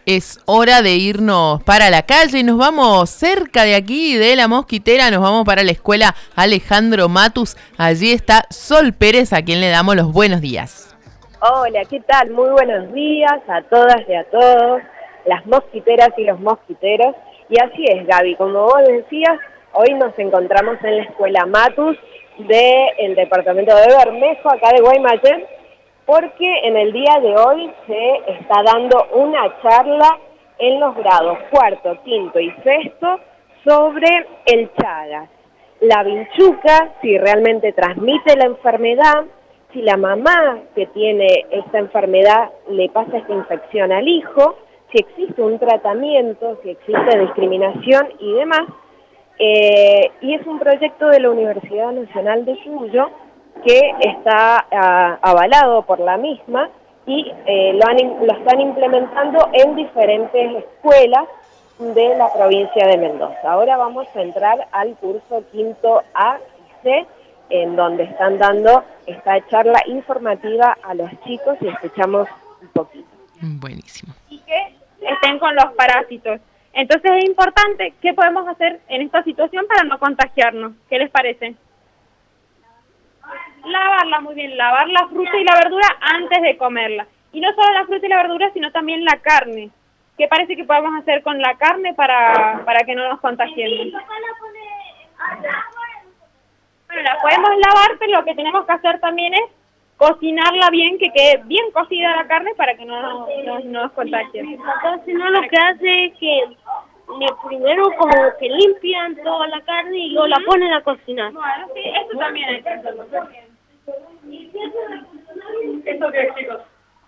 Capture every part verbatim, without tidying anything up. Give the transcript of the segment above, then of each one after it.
Es hora de irnos para la calle, nos vamos cerca de aquí, de La Mosquitera, nos vamos para la escuela Alejandro Matus. Allí está Sol Pérez, a quien le damos los buenos días. Hola, ¿qué tal? Muy buenos días a todas y a todos, las mosquiteras y los mosquiteros. Y así es, Gaby, como vos decías, hoy nos encontramos en la escuela Matus del departamento de Bermejo, acá de Guaymallén, porque en el día de hoy se está dando una charla en los grados cuarto, quinto y sexto sobre el Chagas, la vinchuca, si realmente transmite la enfermedad, si la mamá que tiene esta enfermedad le pasa esta infección al hijo, si existe un tratamiento, si existe discriminación y demás. Eh, y es un proyecto de la Universidad Nacional de Cuyo que está uh, avalado por la misma y eh, lo, han, lo están implementando en diferentes escuelas de la provincia de Mendoza. Ahora vamos a entrar al curso quinto A y C, en donde están dando esta charla informativa a los chicos y escuchamos un poquito. Buenísimo. Y que estén con los parásitos. Entonces es importante, ¿qué podemos hacer en esta situación para no contagiarnos? ¿Qué les parece? Lavarla muy bien, lavar la fruta y la verdura antes de comerla. Y no solo la fruta y la verdura, sino también la carne. ¿Qué parece que podemos hacer con la carne para, para que no nos contagiemos? Bueno, la podemos lavar, pero lo que tenemos que hacer también es cocinarla bien, que quede bien cocida la carne para que no, no, no, no nos contagie. Entonces, no, lo que hace es que primero como que limpian toda la carne y luego la ponen a cocinar. Bueno, sí, eso también hay que hacerlo. ¿Esto qué es, chicos?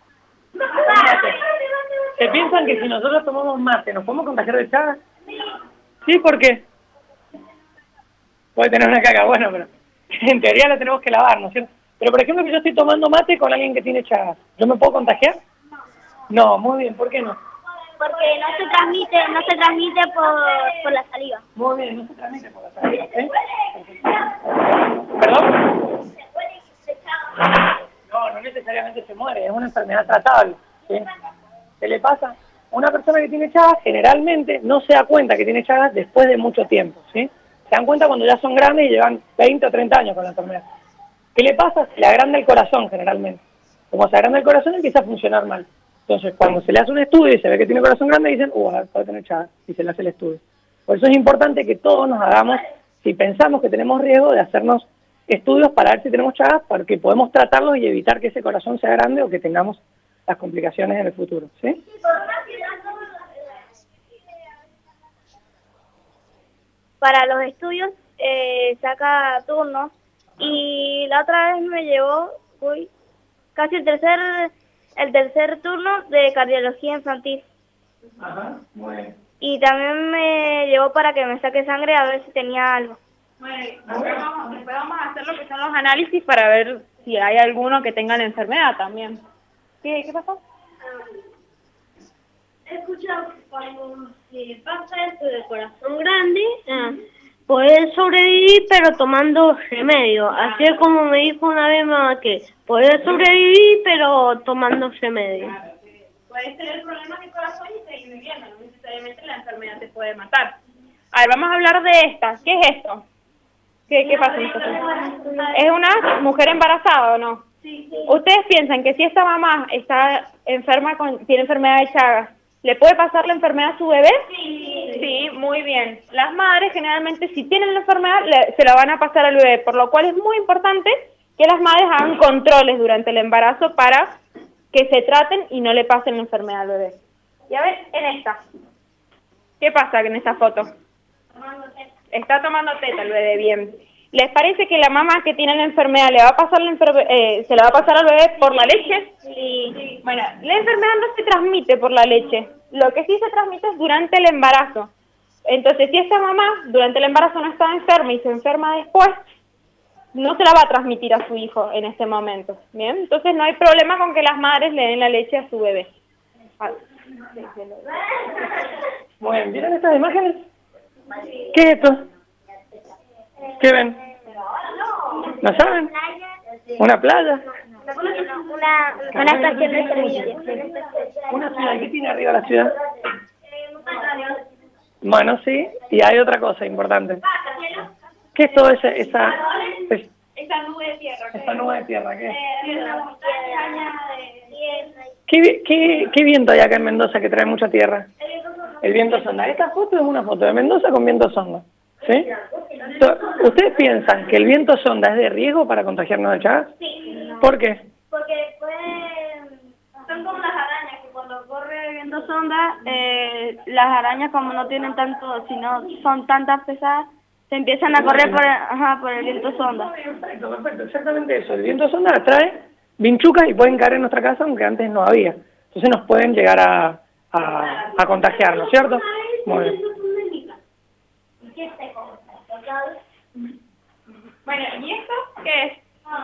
¿Se piensan que si nosotros tomamos mate nos podemos contagiar de Chagas? ¿Sí? ¿Por qué? Puede tener una caca, bueno, pero en teoría la tenemos que lavar, ¿no es cierto? Pero por ejemplo que yo estoy tomando mate con alguien que tiene Chagas, ¿yo me puedo contagiar? No, muy bien, ¿por qué no? Porque no se transmite, no se transmite por, por la saliva. Muy bien, no se transmite por la saliva, ¿eh? ¿Perdón? No, no necesariamente se muere, es una enfermedad tratable, ¿sí? ¿Qué le pasa? Una persona que tiene Chagas generalmente no se da cuenta que tiene Chagas después de mucho tiempo, ¿sí? Se dan cuenta cuando ya son grandes y llevan veinte o treinta años con la enfermedad. ¿Qué le pasa? Se le agranda el corazón generalmente. Como se agranda el corazón empieza a funcionar mal. Entonces, cuando se le hace un estudio y se ve que tiene corazón grande, dicen, uh, puede tener Chagas, y se le hace el estudio. Por eso es importante que todos nos hagamos, si pensamos que tenemos riesgo, de hacernos estudios para ver si tenemos Chagas, porque podemos tratarlos y evitar que ese corazón sea grande o que tengamos las complicaciones en el futuro, ¿sí? Para los estudios eh, saca turnos y la otra vez me llevó, uy, casi el tercer... el tercer turno de cardiología infantil. Ajá, muy bien. Y también me llevó para que me saque sangre a ver si tenía algo. Bueno, después vamos, después vamos a hacer lo que son los análisis para ver si hay alguno que tenga la enfermedad también. ¿Qué, qué pasó? He escuchado que cuando se pasa esto del corazón grande, ah, podés sobrevivir pero tomando remedio. Así es como me dijo una vez mamá que podés sobrevivir pero tomando remedio. Puedes tener problemas de corazón y seguir viviendo, no necesariamente la enfermedad te puede matar. A ver, vamos a hablar de esta. ¿Qué es esto? ¿Qué, qué pasa? ¿Es una mujer embarazada o no? Sí, sí. ¿Ustedes piensan que si esta mamá está enferma, con, tiene enfermedad de Chagas, ¿le puede pasar la enfermedad a su bebé? Sí. Sí, muy bien. Las madres generalmente si tienen la enfermedad le, se la van a pasar al bebé, por lo cual es muy importante que las madres hagan controles durante el embarazo para que se traten y no le pasen la enfermedad al bebé. Y a ver, en esta. ¿Qué pasa en esta foto? Está tomando teta el bebé, bien. ¿Les parece que la mamá que tiene la enfermedad le va a pasar la enferme- eh, se la va a pasar al bebé por la leche? Sí. Bueno, la enfermedad no se transmite por la leche. Lo que sí se transmite es durante el embarazo. Entonces, si esta mamá durante el embarazo no está enferma y se enferma después, no se la va a transmitir a su hijo en este momento. Bien, entonces no hay problema con que las madres le den la leche a su bebé. Bueno, ¿vieron estas imágenes? ¿Qué es esto? ¿Qué ven? ¿No saben? ¿Una playa? Una, una estación de servicio. ¿Una ciudad? ¿Qué tiene arriba la ciudad? Bueno, sí, y hay otra cosa importante. ¿Qué es todo ese, esa... Es, Esa nube de tierra. esa nube de tierra? ¿Qué es? Eh, una montaña de tierra. ¿Qué, vi- qué, ¿Qué viento hay acá en Mendoza que trae mucha tierra? El viento sonda. Esta foto es una foto de Mendoza con viento sonda. ¿Sí? So, ¿Ustedes piensan que el viento sonda es de riesgo para contagiarnos de Chagas? Sí. ¿Por qué? Porque pueden, son como las arañas, que cuando corre viento sonda, eh, las arañas como no tienen tanto, si no son tantas pesadas, se empiezan a correr por el, ajá, por el viento sonda. Perfecto, perfecto, exactamente eso. El viento sonda atrae vinchucas y pueden caer en nuestra casa aunque antes no había. Entonces nos pueden llegar a, a, a contagiarnos, ¿cierto? Muy bien. Bueno, ¿y esto qué es?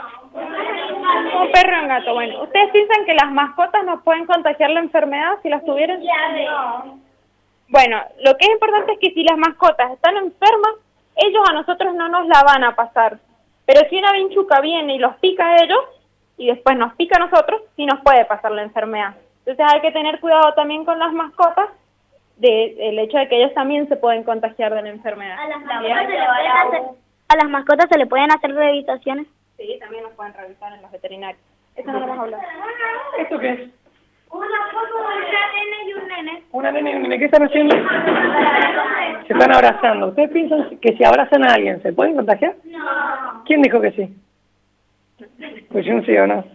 Un perro y un gato. Bueno, ¿ustedes piensan que las mascotas nos pueden contagiar la enfermedad si las tuvieran? No. Bueno, lo que es importante es que si las mascotas están enfermas, ellos a nosotros no nos la van a pasar. Pero si una vinchuca viene y los pica a ellos, y después nos pica a nosotros, sí nos puede pasar la enfermedad. Entonces hay que tener cuidado también con las mascotas, de, el hecho de que ellos también se pueden contagiar de la enfermedad. A las mascotas se le pueden hacer, a las mascotas se le pueden hacer rehabilitaciones. Sí, también nos pueden revisar en los veterinarios. Eso no lo vamos a hablar. ¿Esto qué es? Una foto de una nena y un nene. Una nena y un nene. ¿Qué están haciendo? Se están abrazando. ¿Ustedes piensan que si abrazan a alguien se pueden contagiar? No. ¿Quién dijo que sí? Pues un sí o no.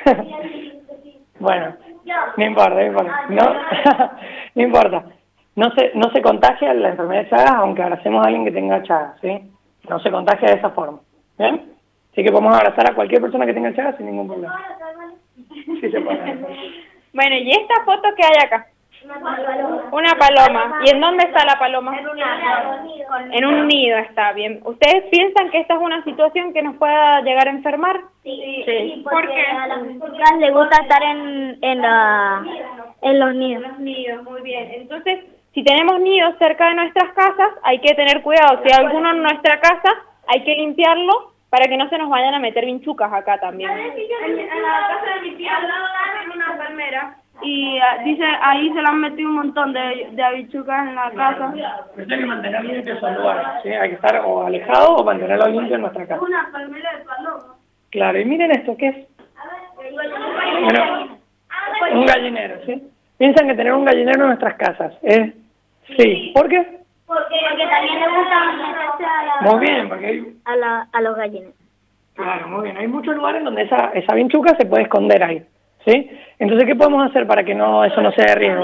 Bueno, no importa, no importa. No, no importa. No se, no se contagia la enfermedad de Chagas aunque abracemos a alguien que tenga Chagas, ¿sí? No se contagia de esa forma. ¿Bien? Así que podemos abrazar a cualquier persona que tenga Chagas sin ningún problema. Sí se puede. Bueno, ¿y esta foto que hay acá? Una paloma. ¿Y en dónde está la paloma? En un nido. En un nido está bien. ¿Ustedes piensan que esta es una situación que nos pueda llegar a enfermar? Sí, Sí. porque ¿Por qué? a las chicas les gusta estar en, en, la, en los nidos. Los nidos, muy bien. Entonces, si tenemos nidos cerca de nuestras casas, hay que tener cuidado. Si hay alguno en nuestra casa, hay que limpiarlo para que no se nos vayan a meter vinchucas acá también. En, en la casa de mi tía al lado hay una palmera y uh, dice ahí se le han metido un montón de, de habichucas en la casa. Pero hay que mantener limpios esos lugares, ¿sí? Hay que estar o alejado o mantenerlo limpio en nuestra casa. Una palmera de paloma. Claro, y miren esto, ¿qué es? Bueno, un gallinero, ¿sí? Piensan que tener un gallinero en nuestras casas es... Sí, ¿por qué? Porque, porque también le gusta meterse a, la, Muy bien, porque hay... a, la, a los gallineros. Claro, muy bien. Hay muchos lugares donde esa, esa vinchuca se puede esconder ahí, ¿sí? Entonces, ¿qué podemos hacer para que no eso no sea de riesgo?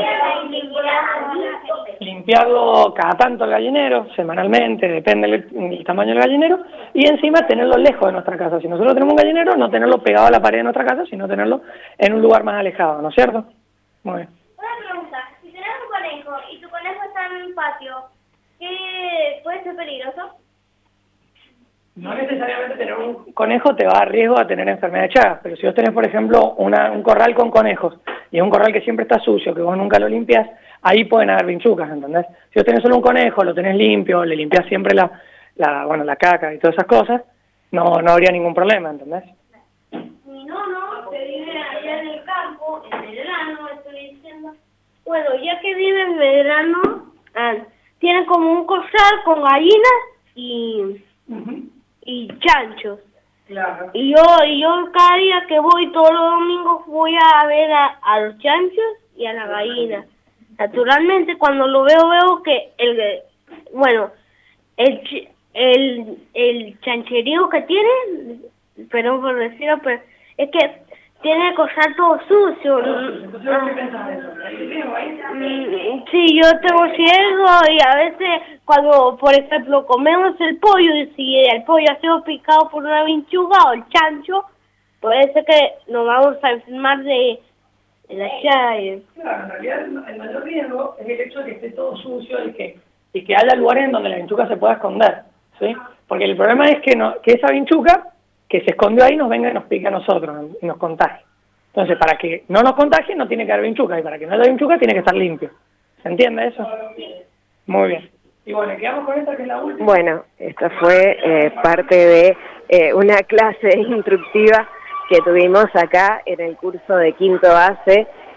Limpiarlo cada tanto el gallinero, semanalmente, depende del, del tamaño del gallinero, y encima tenerlo lejos de nuestra casa. Si nosotros tenemos un gallinero, no tenerlo pegado a la pared de nuestra casa, sino tenerlo en un lugar más alejado, ¿no es cierto? Muy bien. Una pregunta, si tenés un conejo y tu conejo está en un patio, ¿qué puede ser peligroso? No necesariamente tener un conejo te va a dar riesgo a tener enfermedad de Chagas, pero si vos tenés, por ejemplo, una, un corral con conejos y es un corral que siempre está sucio, que vos nunca lo limpias, ahí pueden haber vinchucas, ¿entendés? Si vos tenés solo un conejo, lo tenés limpio, le limpias siempre la, la, bueno, la caca y todas esas cosas, no, no habría ningún problema, ¿entendés? Mi nono, que vive allá en el campo, en Medrano, estoy diciendo. Bueno, ya que vive en Medrano, ah, tiene como un corral con gallinas y... Uh-huh. y chanchos. Claro. Y yo, y yo cada día que voy, todos los domingos, voy a ver a, a los chanchos y a las gallinas. Naturalmente, cuando lo veo, veo que el, bueno, el, ch- el, el chancherío que tiene, perdón por decirlo, pero es que tiene que cortar todo sucio. Entonces, ¿qué pensás de eso? ¿Hay riesgo ahí? Mm, Sí, yo tengo ciego y a veces cuando, por ejemplo, comemos el pollo y si el pollo ha sido picado por una vinchuga o el chancho, puede ser que nos vamos a enfermar de, de la llaga. Claro, en realidad el, el mayor riesgo es el hecho de que esté todo sucio y que, y que haya lugares en donde la vinchuca se pueda esconder, ¿sí? Porque el problema es que, no, que esa vinchuca que se escondió ahí nos venga y nos pique a nosotros y nos contagie. Entonces, para que no nos contagie no tiene que haber vinchuca y para que no haya vinchuca tiene que estar limpio. ¿Se entiende eso? Muy bien. Y bueno, quedamos con esta que es la última. Bueno, esta fue eh, parte de eh, una clase instructiva que tuvimos acá en el curso de quinto base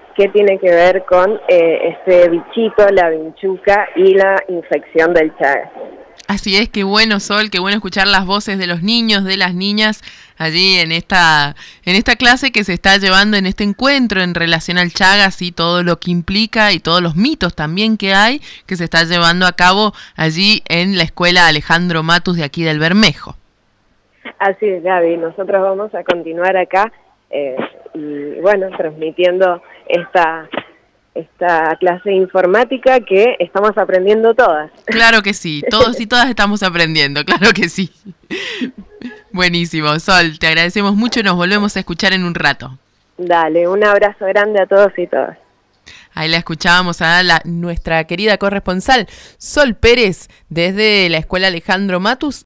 que tiene que ver con eh, este bichito, la vinchuca y la infección del Chagas. Así es, qué bueno, Sol, qué bueno escuchar las voces de los niños, de las niñas allí en esta en esta clase que se está llevando en este encuentro en relación al Chagas y todo lo que implica y todos los mitos también que hay, que se está llevando a cabo allí en la escuela Alejandro Matus de aquí del Bermejo. Así es, Gaby, nosotros vamos a continuar acá eh, y bueno, transmitiendo esta... esta clase de informática que estamos aprendiendo todas. Claro que sí, todos y todas estamos aprendiendo, claro que sí. Buenísimo, Sol, te agradecemos mucho y nos volvemos a escuchar en un rato. Dale, un abrazo grande a todos y todas. Ahí la escuchábamos a la, nuestra querida corresponsal Sol Pérez desde la Escuela Alejandro Matus